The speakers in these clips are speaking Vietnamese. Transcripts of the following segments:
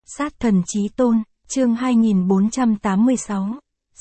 Sát thần chí tôn, chương 2486,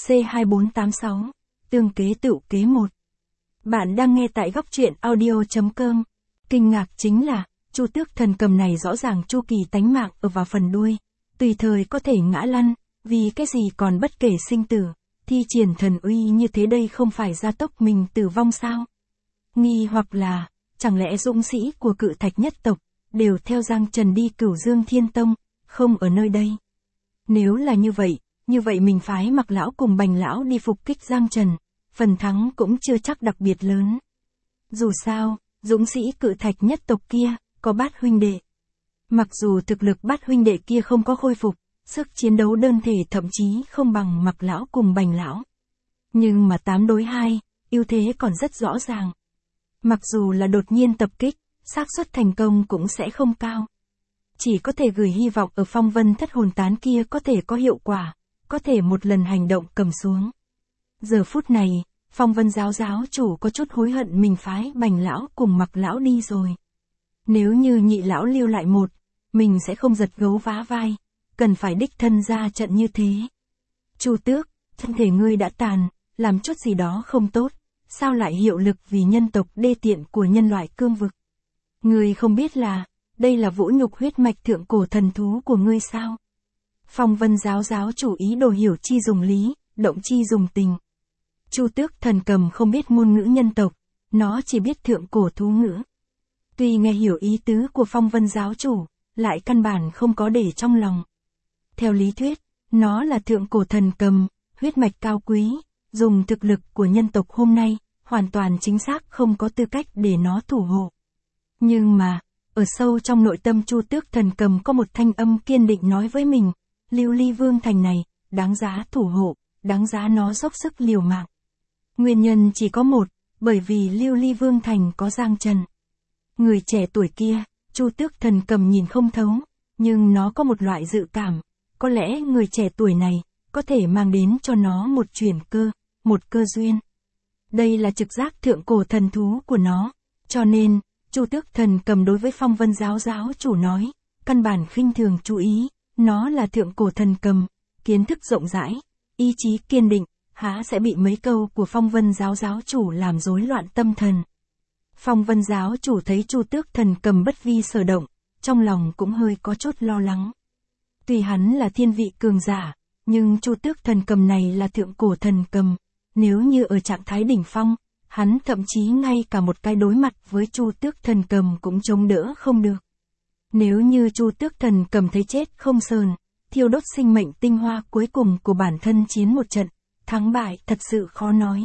C2486, tương kế tựu kế 1. Bạn đang nghe tại góc truyện audio.com. Kinh ngạc chính là, Chu Tước Thần Cầm này rõ ràng chu kỳ tánh mạng ở vào phần đuôi, tùy thời có thể ngã lăn, vì cái gì còn bất kể sinh tử, thi triển thần uy như thế đây không phải gia tốc mình tử vong sao? Nghi hoặc là, chẳng lẽ dũng sĩ của Cự Thạch nhất tộc, đều theo Giang Trần đi Cửu Dương Thiên Tông, không ở nơi đây? Nếu là như vậy mình phái Mặc lão cùng Bành lão đi phục kích Giang Trần, phần thắng cũng chưa chắc đặc biệt lớn. Dù sao, dũng sĩ Cự Thạch nhất tộc kia, có Bát huynh đệ. Mặc dù thực lực Bát huynh đệ kia không có khôi phục, sức chiến đấu đơn thể thậm chí không bằng Mặc lão cùng Bành lão. Nhưng mà 8 đối 2, ưu thế còn rất rõ ràng. Mặc dù là đột nhiên tập kích, xác suất thành công cũng sẽ không cao. Chỉ có thể gửi hy vọng ở phong vân thất hồn tán kia có thể có hiệu quả, có thể một lần hành động cầm xuống. Giờ phút này, phong vân giáo chủ có chút hối hận mình phái Bành lão cùng Mặc lão đi rồi. Nếu như nhị lão lưu lại một, mình sẽ không giật gấu vá vai, cần phải đích thân ra trận như thế. Chu Tước, thân thể ngươi đã tàn, làm chút gì đó không tốt, sao lại hiệu lực vì nhân tộc đê tiện của nhân loại cương vực? Ngươi không biết là, đây là vũ nhục huyết mạch thượng cổ thần thú của ngươi sao? Phong vân giáo chủ ý đồ hiểu chi dùng lý, động chi dùng tình. Chu Tước Thần Cầm không biết ngôn ngữ nhân tộc, nó chỉ biết thượng cổ thú ngữ. Tuy nghe hiểu ý tứ của phong vân giáo chủ, lại căn bản không có để trong lòng. Theo lý thuyết, nó là thượng cổ thần cầm, huyết mạch cao quý, dùng thực lực của nhân tộc hôm nay, hoàn toàn chính xác không có tư cách để nó thủ hộ. Nhưng mà, ở sâu trong nội tâm Chu Tước Thần Cầm có một thanh âm kiên định nói với mình, Lưu Ly Vương Thành này, đáng giá thủ hộ, đáng giá nó dốc sức liều mạng. Nguyên nhân chỉ có một, bởi vì Lưu Ly Vương Thành có Giang Trần. Người trẻ tuổi kia, Chu Tước Thần Cầm nhìn không thấu, nhưng nó có một loại dự cảm, có lẽ người trẻ tuổi này, có thể mang đến cho nó một chuyển cơ, một cơ duyên. Đây là trực giác thượng cổ thần thú của nó, cho nên, Chu Tước Thần Cầm đối với phong vân giáo chủ nói, căn bản khinh thường chú ý, nó là thượng cổ thần cầm, kiến thức rộng rãi, ý chí kiên định, há sẽ bị mấy câu của phong vân giáo chủ làm rối loạn tâm thần. Phong vân giáo chủ thấy Chu Tước Thần Cầm bất vi sở động, trong lòng cũng hơi có chút lo lắng. Tuy hắn là thiên vị cường giả, nhưng Chu Tước Thần Cầm này là thượng cổ thần cầm, nếu như ở trạng thái đỉnh phong, hắn thậm chí ngay cả một cái đối mặt với Chu Tước Thần Cầm cũng chống đỡ không được. Nếu như Chu Tước Thần Cầm thấy chết không sờn, thiêu đốt sinh mệnh tinh hoa cuối cùng của bản thân chiến một trận, thắng bại thật sự khó nói.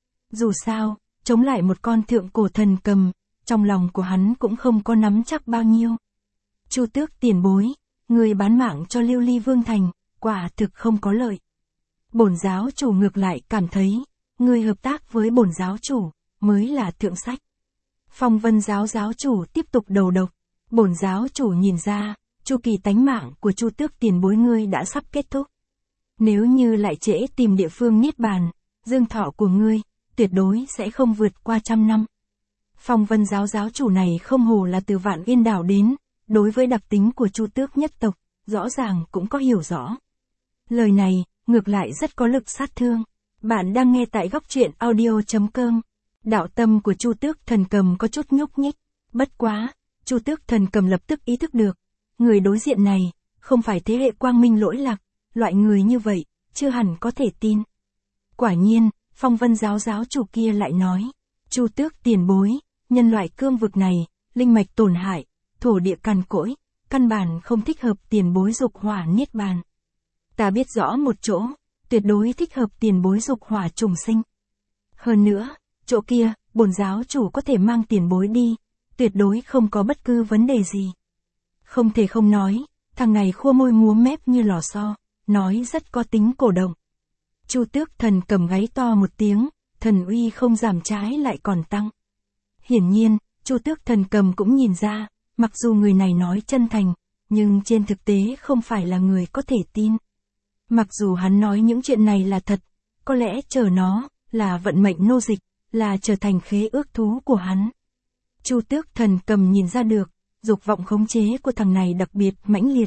Dù sao, chống lại một con thượng cổ thần cầm, trong lòng của hắn cũng không có nắm chắc bao nhiêu. Chu Tước tiền bối, người bán mạng cho Lưu Ly Vương Thành, quả thực không có lợi. Bổn giáo chủ ngược lại cảm thấy, người hợp tác với bổn giáo chủ, mới là thượng sách. Phong vân giáo chủ tiếp tục đầu độc, bổn giáo chủ nhìn ra, chu kỳ tánh mạng của Chu Tước tiền bối ngươi đã sắp kết thúc. Nếu như lại trễ tìm địa phương niết bàn, dương thọ của ngươi, tuyệt đối sẽ không vượt qua 100 năm. Phong vân giáo chủ này không hồ là từ Vạn Yên đảo đến, đối với đặc tính của Chu Tước nhất tộc, rõ ràng cũng có hiểu rõ. Lời này, ngược lại rất có lực sát thương. Bạn đang nghe tại góc truyện audio.com. Đạo tâm của Chu Tước Thần Cầm có chút nhúc nhích, bất quá, Chu Tước Thần Cầm lập tức ý thức được, người đối diện này, không phải thế hệ quang minh lỗi lạc, loại người như vậy, chưa hẳn có thể tin. Quả nhiên, phong vân giáo chủ kia lại nói, Chu Tước tiền bối, nhân loại cương vực này, linh mạch tổn hại, thổ địa cằn cỗi, căn bản không thích hợp tiền bối dục hỏa niết bàn. Ta biết rõ một chỗ, tuyệt đối thích hợp tiền bối dục hỏa trùng sinh. Hơn nữa, chỗ kia, bổn giáo chủ có thể mang tiền bối đi, tuyệt đối không có bất cứ vấn đề gì. Không thể không nói, thằng này khua môi múa mép như lò xo, nói rất có tính cổ động. Chu Tước Thần Cầm gáy to một tiếng, thần uy không giảm trái lại còn tăng. Hiển nhiên, Chu Tước Thần Cầm cũng nhìn ra, mặc dù người này nói chân thành, nhưng trên thực tế không phải là người có thể tin. Mặc dù hắn nói những chuyện này là thật, có lẽ chờ nó, là vận mệnh nô dịch, là trở thành khế ước thú của hắn. Chu Tước Thần Cầm nhìn ra được, dục vọng khống chế của thằng này đặc biệt mãnh liệt,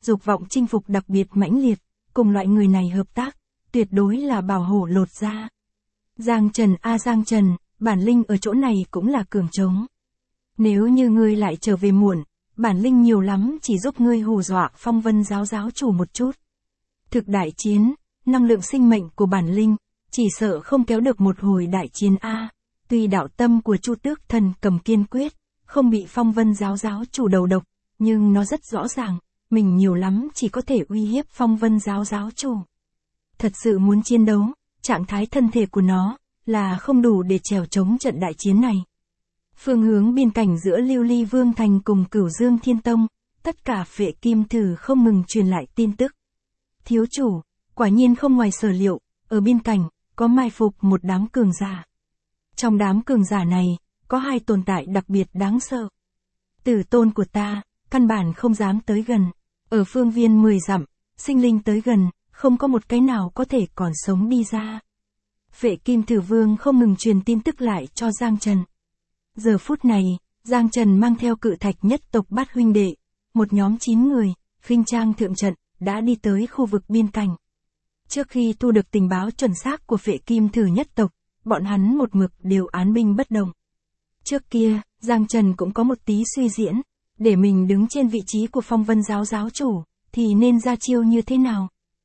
dục vọng chinh phục đặc biệt mãnh liệt, cùng loại người này hợp tác, tuyệt đối là bảo hổ lột da. Giang Trần Giang Trần, bản linh ở chỗ này cũng là cường trống. Nếu như ngươi lại trở về muộn, bản linh nhiều lắm chỉ giúp ngươi hù dọa Phong Vân giáo giáo chủ một chút. Thực đại chiến, năng lượng sinh mệnh của bản linh, chỉ sợ không kéo được một hồi đại chiến a. Tuy đạo tâm của Chu Tước Thần Cầm kiên quyết, không bị Phong Vân giáo giáo chủ đầu độc, nhưng nó rất rõ ràng, mình nhiều lắm chỉ có thể uy hiếp Phong Vân giáo giáo chủ. Thật sự muốn chiến đấu, trạng thái thân thể của nó là không đủ để chèo chống trận đại chiến này. Phương hướng biên cảnh giữa Lưu Ly Vương Thành cùng Cửu Dương Thiên Tông, tất cả Phệ Kim Thử không ngừng truyền lại tin tức. Thiếu chủ, quả nhiên không ngoài sở liệu, ở biên cảnh, có mai phục một đám cường giả. Trong đám cường giả này, có hai tồn tại đặc biệt đáng sợ. Tử tôn của ta, căn bản không dám tới gần. Ở phương viên 10 dặm, sinh linh tới gần, không có một cái nào có thể còn sống đi ra. Phệ Kim Thử Vương không ngừng truyền tin tức lại cho Giang Trần. Giờ phút này, Giang Trần mang theo Cự Thạch nhất tộc Bát huynh đệ, một nhóm 9 người, khinh trang thượng trận, đã đi tới khu vực biên cảnh. Trước khi thu được tình báo chuẩn xác của Phệ Kim Thử nhất tộc, bọn hắn một mực đều án binh bất động. Trước kia, Giang Trần cũng có một tí suy diễn, để mình đứng trên vị trí của Phong Vân giáo giáo chủ, thì nên ra chiêu như thế nào.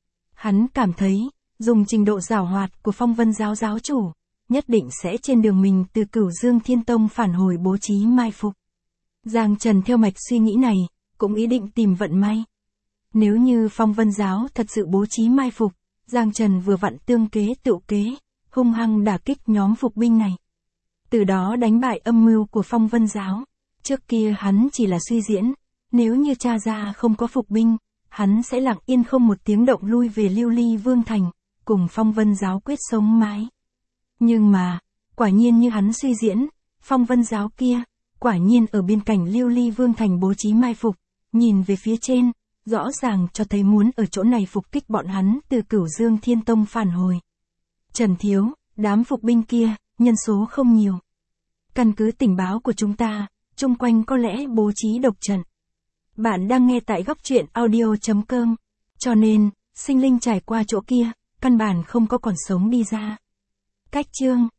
Hắn cảm thấy, dùng trình độ giảo hoạt của Phong Vân giáo giáo chủ, nhất định sẽ trên đường mình từ Cửu Dương Thiên Tông phản hồi bố trí mai phục. Giang Trần theo mạch suy nghĩ này, cũng ý định tìm vận may. Nếu như Phong Vân giáo thật sự bố trí mai phục, Giang Trần vừa vặn tương kế tựu kế, hung hăng đả kích nhóm phục binh này. Từ đó đánh bại âm mưu của Phong Vân giáo. Trước kia hắn chỉ là suy diễn, nếu như tra ra không có phục binh, hắn sẽ lặng yên không một tiếng động lui về Lưu Ly Vương Thành, cùng Phong Vân giáo quyết sống mái. Nhưng mà, quả nhiên như hắn suy diễn, Phong Vân giáo kia, quả nhiên ở biên cảnh Lưu Ly Vương Thành bố trí mai phục, nhìn về phía trên, rõ ràng cho thấy muốn ở chỗ này phục kích bọn hắn từ Cửu Dương Thiên Tông phản hồi. Trần Thiếu, đám phục binh kia, nhân số không nhiều. Căn cứ tình báo của chúng ta, chung quanh có lẽ bố trí độc trận. Bạn đang nghe tại góc truyện audio.com, cho nên, sinh linh trải qua chỗ kia, căn bản không có còn sống đi ra. Cách chương